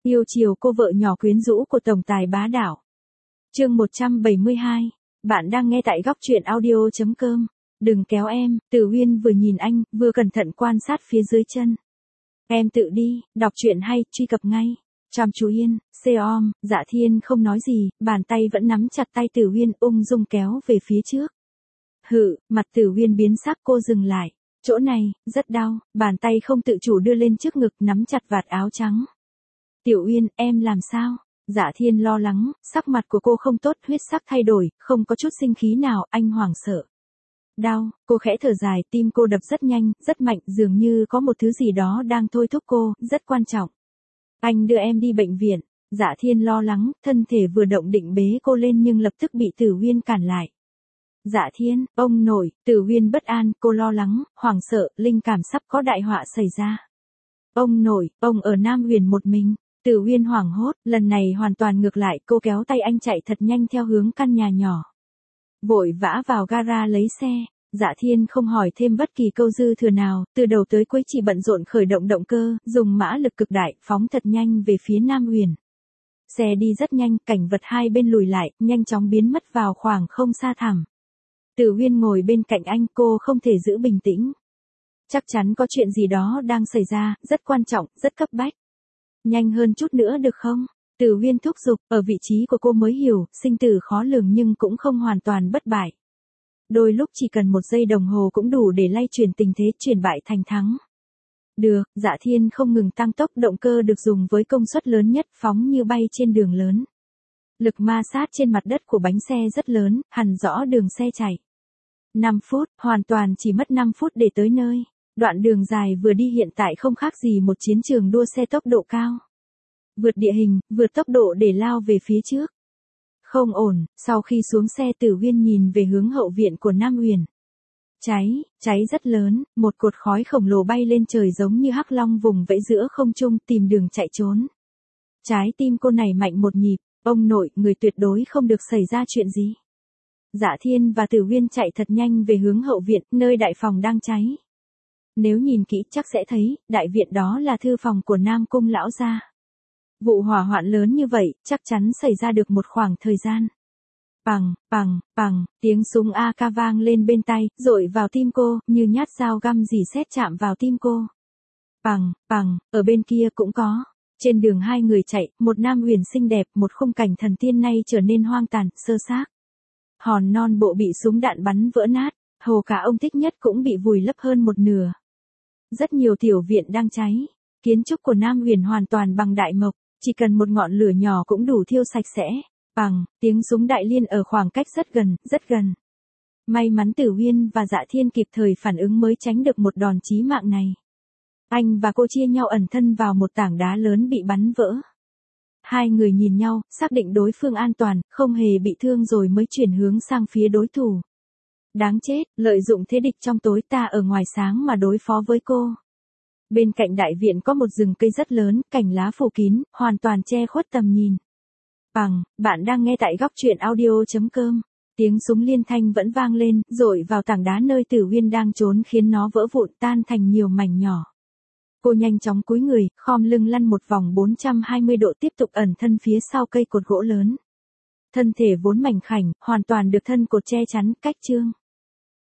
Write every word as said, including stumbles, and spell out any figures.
Yêu chiều cô vợ nhỏ quyến rũ của tổng tài bá đạo. Chương một trăm bảy mươi hai. Bạn đang nghe tại góc truyện audio chấm com. Đừng kéo em, Tử Uyên vừa nhìn anh, vừa cẩn thận quan sát phía dưới chân. Em tự đi, đọc truyện hay, truy cập ngay. Tràm chú Yên, Seom, Dạ Thiên không nói gì, bàn tay vẫn nắm chặt tay Tử Uyên ung dung kéo về phía trước. Hự, mặt Tử Uyên biến sắc, cô dừng lại. Chỗ này, rất đau, bàn tay không tự chủ đưa lên trước ngực nắm chặt vạt áo trắng. Tiểu Uyên, em làm sao? Dạ Thiên lo lắng, sắc mặt của cô không tốt, huyết sắc thay đổi, không có chút sinh khí nào, anh hoảng sợ. Đau, cô khẽ thở dài, tim cô đập rất nhanh, rất mạnh, dường như có một thứ gì đó đang thôi thúc cô, rất quan trọng. Anh đưa em đi bệnh viện. Dạ Thiên lo lắng, thân thể vừa động định bế cô lên nhưng lập tức bị Tử Uyên cản lại. Dạ Thiên, ông nội, Tử Uyên bất an, cô lo lắng, hoảng sợ, linh cảm sắp có đại họa xảy ra. Ông nội, ông ở Nam Huyền một mình. Tử Uyên hoảng hốt, lần này hoàn toàn ngược lại, cô kéo tay anh chạy thật nhanh theo hướng căn nhà nhỏ. Vội vã vào gara lấy xe, Dạ Thiên không hỏi thêm bất kỳ câu dư thừa nào, từ đầu tới cuối chỉ bận rộn khởi động động cơ, dùng mã lực cực đại, phóng thật nhanh về phía Nam Huyền. Xe đi rất nhanh, cảnh vật hai bên lùi lại, nhanh chóng biến mất vào khoảng không xa thẳm. Tử Uyên ngồi bên cạnh anh, cô không thể giữ bình tĩnh. Chắc chắn có chuyện gì đó đang xảy ra, rất quan trọng, rất cấp bách. Nhanh hơn chút nữa được không? Tử Uyên thúc giục, ở vị trí của cô mới hiểu, sinh tử khó lường nhưng cũng không hoàn toàn bất bại. Đôi lúc chỉ cần một giây đồng hồ cũng đủ để lay chuyển tình thế, chuyển bại thành thắng. Được, Dạ Thiên không ngừng tăng tốc, động cơ được dùng với công suất lớn nhất, phóng như bay trên đường lớn. Lực ma sát trên mặt đất của bánh xe rất lớn, hằn rõ đường xe chạy. năm phút, hoàn toàn chỉ mất năm phút để tới nơi. Đoạn đường dài vừa đi hiện tại không khác gì một chiến trường đua xe tốc độ cao. Vượt địa hình, vượt tốc độ để lao về phía trước. Không ổn, sau khi xuống xe Tử Uyên nhìn về hướng hậu viện của Nam Huyền. Cháy, cháy rất lớn, một cột khói khổng lồ bay lên trời giống như hắc long vùng vẫy giữa không trung tìm đường chạy trốn. Trái tim cô này mạnh một nhịp, ông nội, người tuyệt đối không được xảy ra chuyện gì. Dạ Thiên và Tử Uyên chạy thật nhanh về hướng hậu viện, nơi đại phòng đang cháy. Nếu nhìn kỹ chắc sẽ thấy, đại viện đó là thư phòng của Nam Cung lão gia. Vụ hỏa hoạn lớn như vậy, chắc chắn xảy ra được một khoảng thời gian. Pằng, pằng, pằng, tiếng súng a ca vang lên bên tai, dội vào tim cô, như nhát dao găm dỉ sét chạm vào tim cô. Pằng, pằng, ở bên kia cũng có. Trên đường hai người chạy, một Nam Huyền xinh đẹp, một khung cảnh thần tiên nay trở nên hoang tàn, sơ xác. Hòn non bộ bị súng đạn bắn vỡ nát, hồ cả ông thích nhất cũng bị vùi lấp hơn một nửa. Rất nhiều tiểu viện đang cháy. Kiến trúc của Nam Huyền hoàn toàn bằng đại mộc, chỉ cần một ngọn lửa nhỏ cũng đủ thiêu sạch sẽ. Bằng, tiếng súng đại liên ở khoảng cách rất gần, rất gần. May mắn Tử Uyên và Dạ Thiên kịp thời phản ứng mới tránh được một đòn chí mạng này. Anh và cô chia nhau ẩn thân vào một tảng đá lớn bị bắn vỡ. Hai người nhìn nhau, xác định đối phương an toàn, không hề bị thương rồi mới chuyển hướng sang phía đối thủ. Đáng chết, lợi dụng thế địch trong tối, ta ở ngoài sáng mà đối phó với cô. Bên cạnh đại viện có một rừng cây rất lớn, cành lá phủ kín, hoàn toàn che khuất tầm nhìn. Bằng, bạn đang nghe tại góc truyện audio chấm com. Tiếng súng liên thanh vẫn vang lên, dội vào tảng đá nơi Tử Uyên đang trốn khiến nó vỡ vụn tan thành nhiều mảnh nhỏ. Cô nhanh chóng cúi người, khom lưng lăn một vòng bốn trăm hai mươi độ tiếp tục ẩn thân phía sau cây cột gỗ lớn. Thân thể vốn mảnh khảnh, hoàn toàn được thân cột che chắn, cách trương.